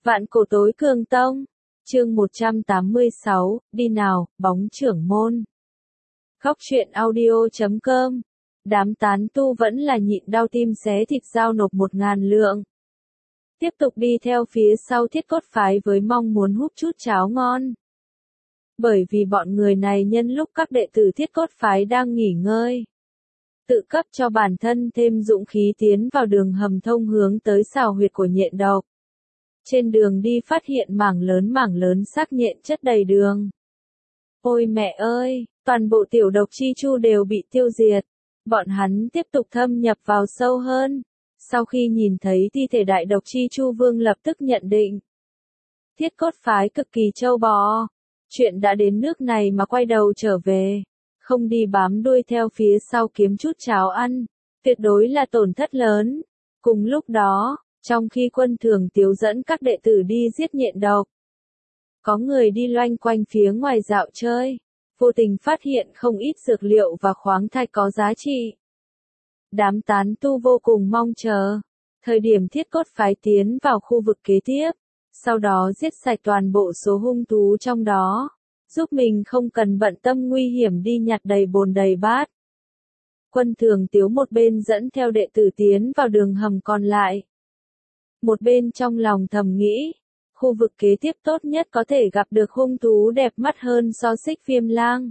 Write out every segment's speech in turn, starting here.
Vạn cổ tối cường tông. Chương 186, đi nào, bóng trưởng môn. Khóc chuyện audio.com. Đám tán tu vẫn là nhịn đau tim xé thịt giao nộp 1.000 lượng. Tiếp tục đi theo phía sau Thiết Cốt phái với mong muốn húp chút cháo ngon. Bởi vì bọn người này nhân lúc các đệ tử Thiết Cốt phái đang nghỉ ngơi, tự cấp cho bản thân thêm dũng khí tiến vào đường hầm thông hướng tới xào huyệt của nhện độc. Trên đường đi phát hiện mảng lớn xác nhện chất đầy đường. Ôi mẹ ơi, toàn bộ tiểu độc chi chu đều bị tiêu diệt. Bọn hắn tiếp tục thâm nhập vào sâu hơn. Sau khi nhìn thấy thi thể đại độc chi chu vương lập tức nhận định. Thiết Cốt phái cực kỳ trâu bò. Chuyện đã đến nước này mà quay đầu trở về. Không đi bám đuôi theo phía sau kiếm chút cháo ăn. Tuyệt đối là tổn thất lớn. Cùng lúc đó, trong khi Quân Thường Tiếu dẫn các đệ tử đi giết nhện độc, có người đi loanh quanh phía ngoài dạo chơi, vô tình phát hiện không ít dược liệu và khoáng thạch có giá trị. Đám tán tu vô cùng mong chờ thời điểm Thiết Cốt phái tiến vào khu vực kế tiếp, sau đó giết sạch toàn bộ số hung thú trong đó, giúp mình không cần bận tâm nguy hiểm đi nhặt đầy bồn đầy bát. Quân Thường Tiếu một bên dẫn theo đệ tử tiến vào đường hầm còn lại, một bên trong lòng thầm nghĩ, khu vực kế tiếp tốt nhất có thể gặp được hung thú đẹp mắt hơn so Xích Viêm Lang.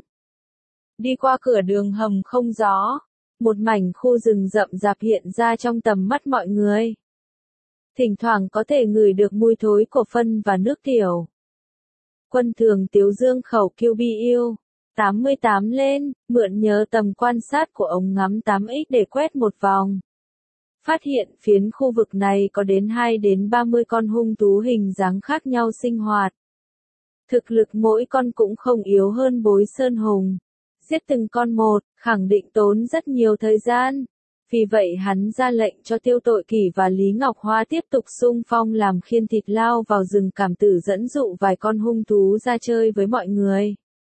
Đi qua cửa đường hầm không gió, một mảnh khu rừng rậm rạp hiện ra trong tầm mắt mọi người. Thỉnh thoảng có thể ngửi được mùi thối của phân và nước tiểu. Quân Thường Tiếu dương khẩu kêu bi yêu, 88 lên, mượn nhờ tầm quan sát của ống ngắm 8x để quét một vòng. Phát hiện phiến khu vực này có đến 2 đến 30 con hung thú hình dáng khác nhau sinh hoạt. Thực lực mỗi con cũng không yếu hơn Bối Sơn Hùng. Giết từng con một, khẳng định tốn rất nhiều thời gian. Vì vậy hắn ra lệnh cho Tiêu Tội Kỷ và Lý Ngọc Hoa tiếp tục xung phong làm khiên thịt lao vào rừng cảm tử dẫn dụ vài con hung thú ra chơi với mọi người.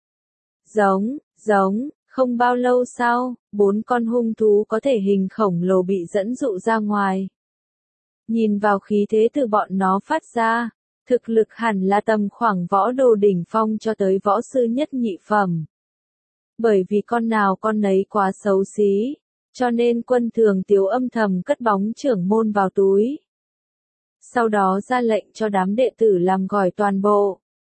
Giống. Không bao lâu sau, 4 con hung thú có thể hình khổng lồ bị dẫn dụ ra ngoài. Nhìn vào khí thế từ bọn nó phát ra, thực lực hẳn là tầm khoảng võ đồ đỉnh phong cho tới võ sư nhất nhị phẩm. Bởi vì con nào con nấy quá xấu xí, cho nên Quân Thường Tiếu âm thầm cất bóng trưởng môn vào túi. Sau đó ra lệnh cho đám đệ tử làm gỏi toàn bộ.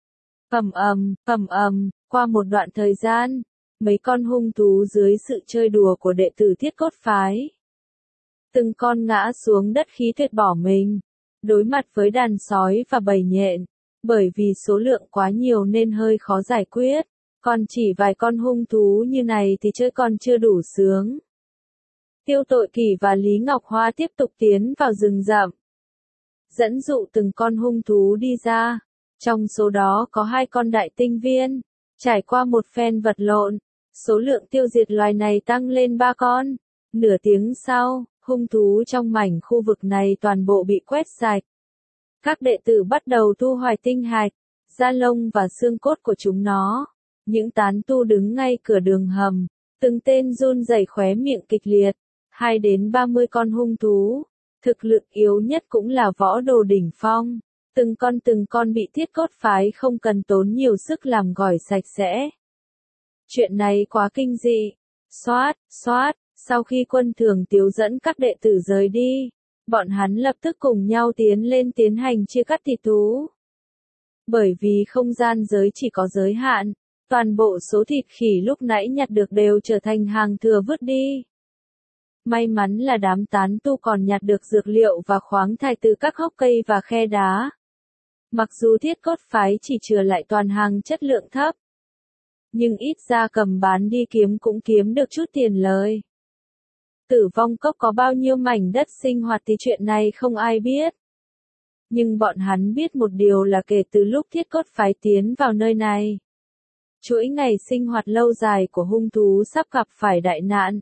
Qua một đoạn thời gian, mấy con hung thú dưới sự chơi đùa của đệ tử Thiết Cốt phái, từng con ngã xuống đất khí tuyệt bỏ mình, đối mặt với đàn sói và bầy nhện, bởi vì số lượng quá nhiều nên hơi khó giải quyết, còn chỉ vài con hung thú như này thì chơi còn chưa đủ sướng. Tiêu Tội Kỷ và Lý Ngọc Hoa tiếp tục tiến vào rừng rậm, dẫn dụ từng con hung thú đi ra, trong số đó có 2 con đại tinh viên. Trải qua một phen vật lộn, số lượng tiêu diệt loài này tăng lên 3 con. Nửa tiếng sau, hung thú trong mảnh khu vực này toàn bộ bị quét sạch. Các đệ tử bắt đầu thu hoạch tinh hạch, da lông và xương cốt của chúng nó. Những tán tu đứng ngay cửa đường hầm, từng tên run rẩy khóe miệng kịch liệt. 2 đến 30 con hung thú, thực lực yếu nhất cũng là võ đồ đỉnh phong. Từng con bị Thiết Cốt phái không cần tốn nhiều sức làm gỏi sạch sẽ. Chuyện này quá kinh dị. Xoát, sau khi Quân Thường Tiếu dẫn các đệ tử rời đi, bọn hắn lập tức cùng nhau tiến lên tiến hành chia cắt thịt thú. Bởi vì không gian giới chỉ có giới hạn, toàn bộ số thịt khỉ lúc nãy nhặt được đều trở thành hàng thừa vứt đi. May mắn là đám tán tu còn nhặt được dược liệu và khoáng thạch từ các hốc cây và khe đá. Mặc dù Thiết Cốt phái chỉ chừa lại toàn hàng chất lượng thấp, nhưng ít ra cầm bán đi kiếm cũng kiếm được chút tiền lời. Tử Vong Cốc có bao nhiêu mảnh đất sinh hoạt thì chuyện này không ai biết. Nhưng bọn hắn biết một điều là kể từ lúc Thiết Cốt phái tiến vào nơi này, chuỗi ngày sinh hoạt lâu dài của hung thú sắp gặp phải đại nạn.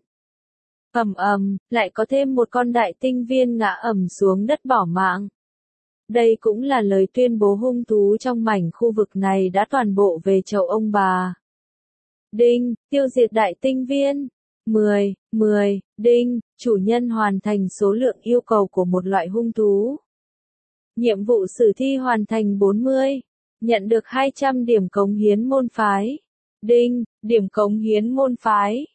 Lại có thêm một con đại tinh viên ngã ầm xuống đất bỏ mạng. Đây cũng là lời tuyên bố hung thú trong mảnh khu vực này đã toàn bộ về chậu ông bà. Đinh, tiêu diệt đại tinh viên. 10, đinh, chủ nhân hoàn thành số lượng yêu cầu của một loại hung thú. Nhiệm vụ sử thi hoàn thành 40. Nhận được 200 điểm cống hiến môn phái. Đinh, điểm cống hiến môn phái.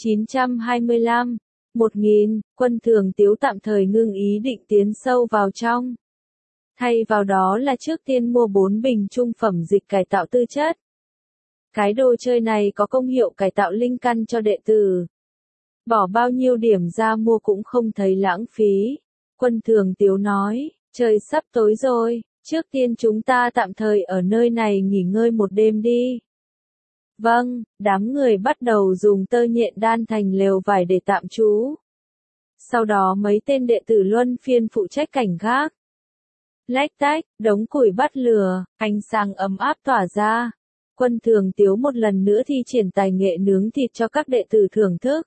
925. 1000, Quân Thường Tiếu tạm thời ngưng ý định tiến sâu vào trong. Thay vào đó là trước tiên mua 4 bình trung phẩm dịch cải tạo tư chất. Cái đồ chơi này có công hiệu cải tạo linh căn cho đệ tử. Bỏ bao nhiêu điểm ra mua cũng không thấy lãng phí. Quân Thường Tiếu nói, trời sắp tối rồi, trước tiên chúng ta tạm thời ở nơi này nghỉ ngơi một đêm đi. Vâng, đám người bắt đầu dùng tơ nhện đan thành lều vải để tạm trú. Sau đó mấy tên đệ tử luân phiên phụ trách cảnh gác. Lách tách, đống củi bắt lửa, ánh sáng ấm áp tỏa ra. Quân Thường Tiếu một lần nữa thi triển tài nghệ nướng thịt cho các đệ tử thưởng thức.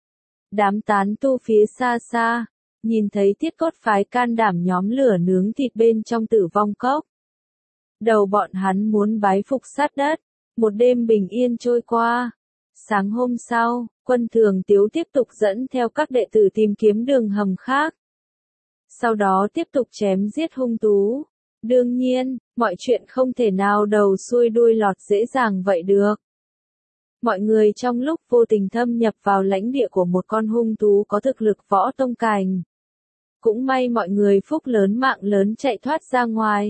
Đám tán tu phía xa xa, nhìn thấy Tiết Cốt phái can đảm nhóm lửa nướng thịt bên trong Tử Vong Cốc. Đầu bọn hắn muốn bái phục sát đất. Một đêm bình yên trôi qua. Sáng hôm sau, Quân Thường Tiếu tiếp tục dẫn theo các đệ tử tìm kiếm đường hầm khác. Sau đó tiếp tục chém giết hung thú. Đương nhiên, mọi chuyện không thể nào đầu xuôi đuôi lọt dễ dàng vậy được. Mọi người trong lúc vô tình thâm nhập vào lãnh địa của một con hung thú có thực lực võ tông cảnh. Cũng may mọi người phúc lớn mạng lớn chạy thoát ra ngoài.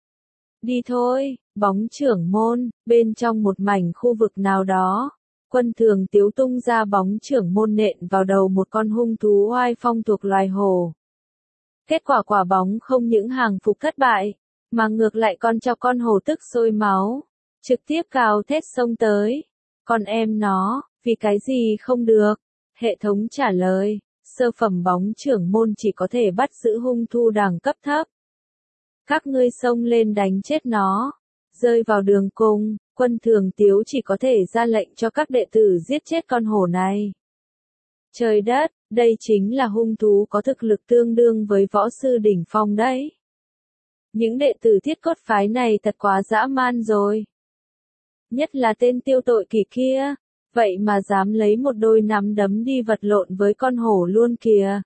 Đi thôi, bóng trưởng môn, bên trong một mảnh khu vực nào đó. Quân Thường Tiếu tung ra bóng trưởng môn nện vào đầu một con hung thú oai phong thuộc loài hổ. Kết quả quả bóng không những hàng phục thất bại, mà ngược lại còn cho con hổ tức sôi máu, trực tiếp cào thét xông tới. Con em nó, vì cái gì không được? Hệ thống trả lời, sơ phẩm bóng trưởng môn chỉ có thể bắt giữ hung thú đẳng cấp thấp. Các ngươi xông lên đánh chết nó. Rơi vào đường cùng, Quân Thường Tiếu chỉ có thể ra lệnh cho các đệ tử giết chết con hổ này. Trời đất, đây chính là hung thú có thực lực tương đương với võ sư đỉnh phong đấy. Những đệ tử Thiết Cốt phái này thật quá dã man rồi. Nhất là tên tiêu tội kỳ kia, vậy mà dám lấy một đôi nắm đấm đi vật lộn với con hổ luôn kìa.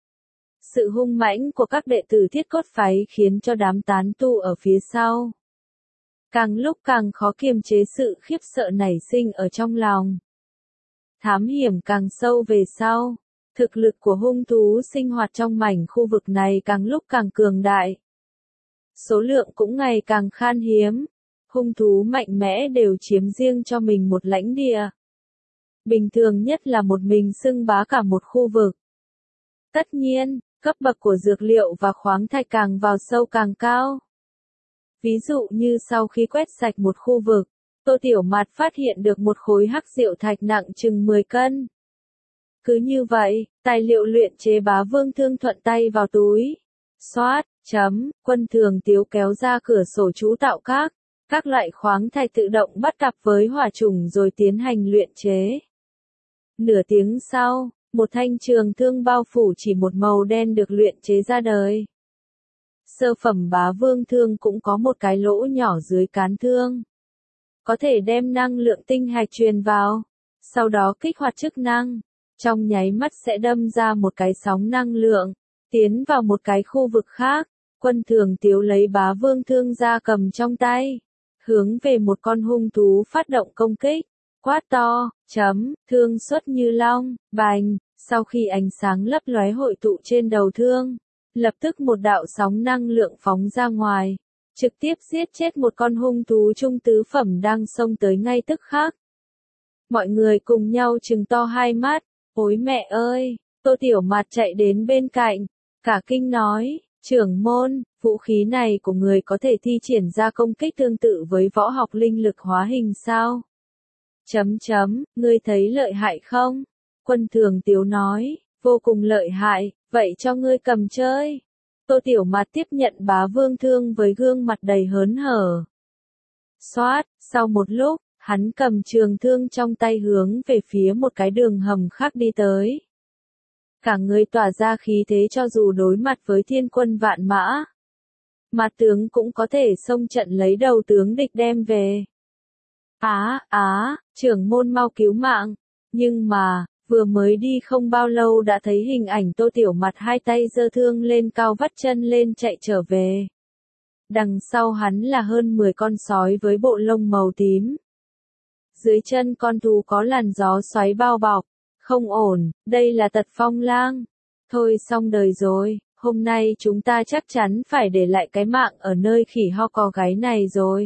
Sự hung mãnh của các đệ tử Thiết Cốt phái khiến cho đám tán tu ở phía sau càng lúc càng khó kiềm chế sự khiếp sợ nảy sinh ở trong lòng. Thám hiểm càng sâu về sau, thực lực của hung thú sinh hoạt trong mảnh khu vực này càng lúc càng cường đại. Số lượng cũng ngày càng khan hiếm, hung thú mạnh mẽ đều chiếm riêng cho mình một lãnh địa. Bình thường nhất là một mình xưng bá cả một khu vực. Tất nhiên, cấp bậc của dược liệu và khoáng thạch càng vào sâu càng cao. Ví dụ như sau khi quét sạch một khu vực, Tô Tiểu Mạt phát hiện được một khối hắc diệu thạch nặng chừng 10 cân. Cứ như vậy, tài liệu luyện chế Bá Vương Thương thuận tay vào túi. Xoát, Quân Thường Tiếu kéo ra cửa sổ chú tạo các loại khoáng thạch tự động bắt cặp với hỏa trùng rồi tiến hành luyện chế. Nửa tiếng sau, một thanh trường thương bao phủ chỉ một màu đen được luyện chế ra đời. Sơ phẩm Bá Vương Thương cũng có một cái lỗ nhỏ dưới cán thương. Có thể đem năng lượng tinh hạch truyền vào, sau đó kích hoạt chức năng. Trong nháy mắt sẽ đâm ra một cái sóng năng lượng, tiến vào một cái khu vực khác. Quân Thường Tiếu lấy Bá Vương Thương ra cầm trong tay, hướng về một con hung thú phát động công kích. Quát to, thương xuất như long, bành, sau khi ánh sáng lấp lóe hội tụ trên đầu thương, lập tức một đạo sóng năng lượng phóng ra ngoài, trực tiếp giết chết một con hung thú trung tứ phẩm đang xông tới ngay tức khắc. Mọi người cùng nhau trừng to hai mắt, ôi mẹ ơi, Tô Tiểu Mạt chạy đến bên cạnh, cả kinh nói, trưởng môn, vũ khí này của người có thể thi triển ra công kích tương tự với võ học linh lực hóa hình sao? Ngươi thấy lợi hại không? Quân Thường Tiếu nói, vô cùng lợi hại, vậy cho ngươi cầm chơi. Tô Tiểu Mạt tiếp nhận Bá Vương Thương với gương mặt đầy hớn hở. Xoát, sau một lúc, hắn cầm trường thương trong tay hướng về phía một cái đường hầm khác đi tới. Cả người tỏa ra khí thế cho dù đối mặt với thiên quân vạn mã. Mà tướng cũng có thể xông trận lấy đầu tướng địch đem về. Trưởng môn mau cứu mạng. Nhưng mà, vừa mới đi không bao lâu đã thấy hình ảnh Tô Tiểu Mạt hai tay giơ thương lên cao vắt chân lên chạy trở về. Đằng sau hắn là hơn 10 con sói với bộ lông màu tím. Dưới chân con thú có làn gió xoáy bao bọc. Không ổn, đây là Tật Phong Lang. Thôi xong đời rồi, hôm nay chúng ta chắc chắn phải để lại cái mạng ở nơi khỉ ho có gáy này rồi.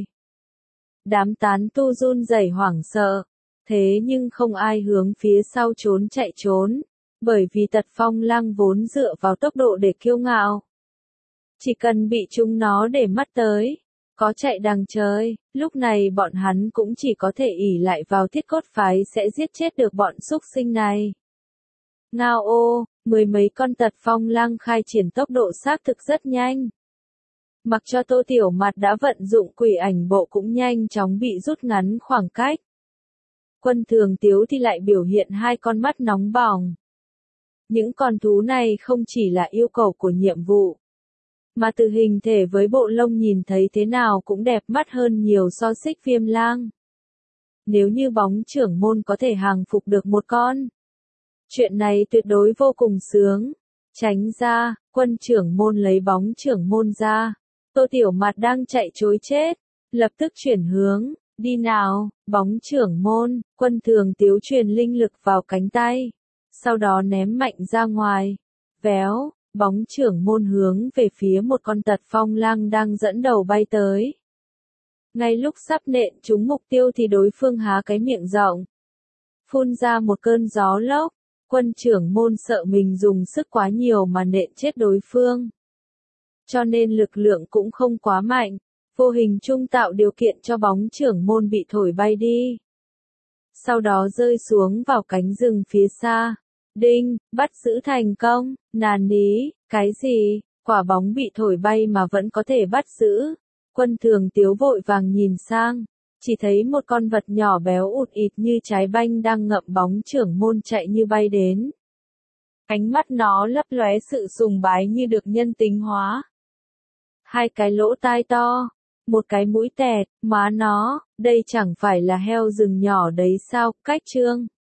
Đám tán tu run rẩy hoảng sợ. Thế nhưng không ai hướng phía sau chạy trốn. Bởi vì Tật Phong Lang vốn dựa vào tốc độ để kiêu ngạo. Chỉ cần bị chúng nó để mắt tới. Có chạy đằng trời, lúc này bọn hắn cũng chỉ có thể ỷ lại vào Thiết Cốt phái sẽ giết chết được bọn súc sinh này. Ngao ô, 10 mấy con Tật Phong Lang khai triển tốc độ xác thực rất nhanh. Mặc cho Tô Tiểu Mạt đã vận dụng quỷ ảnh bộ cũng nhanh chóng bị rút ngắn khoảng cách. Quân Thường Tiếu thì lại biểu hiện hai con mắt nóng bỏng. Những con thú này không chỉ là yêu cầu của nhiệm vụ, mà từ hình thể với bộ lông nhìn thấy thế nào cũng đẹp mắt hơn nhiều so Xích Viêm Lang. Nếu như Bóng Trưởng Môn có thể hàng phục được một con, chuyện này tuyệt đối vô cùng sướng. Tránh ra, Quân Trưởng Môn lấy Bóng Trưởng Môn ra. Tô Tiểu Mạt đang chạy trối chết, lập tức chuyển hướng, đi nào, Bóng Trưởng Môn. Quân Thường Tiếu truyền linh lực vào cánh tay, sau đó ném mạnh ra ngoài. Véo, Bóng Trưởng Môn hướng về phía một con Tật Phong Lang đang dẫn đầu bay tới. Ngay lúc sắp nện trúng mục tiêu thì đối phương há cái miệng rộng, phun ra một cơn gió lốc. Quân Trưởng Môn sợ mình dùng sức quá nhiều mà nện chết đối phương, cho nên lực lượng cũng không quá mạnh, vô hình chung tạo điều kiện cho Bóng Trưởng Môn bị thổi bay đi. Sau đó rơi xuống vào cánh rừng phía xa. Đinh, bắt giữ thành công. Nàn ní, cái gì? Quả bóng bị thổi bay mà vẫn có thể bắt giữ. Quân Thường Tiếu vội vàng nhìn sang, chỉ thấy một con vật nhỏ béo ụt ịt như trái banh đang ngậm Bóng Trưởng Môn chạy như bay đến. Ánh mắt nó lấp lóe sự sùng bái như được nhân tính hóa. Hai cái lỗ tai to, một cái mũi tẹt, má nó, đây chẳng phải là heo rừng nhỏ đấy sao? Cách chương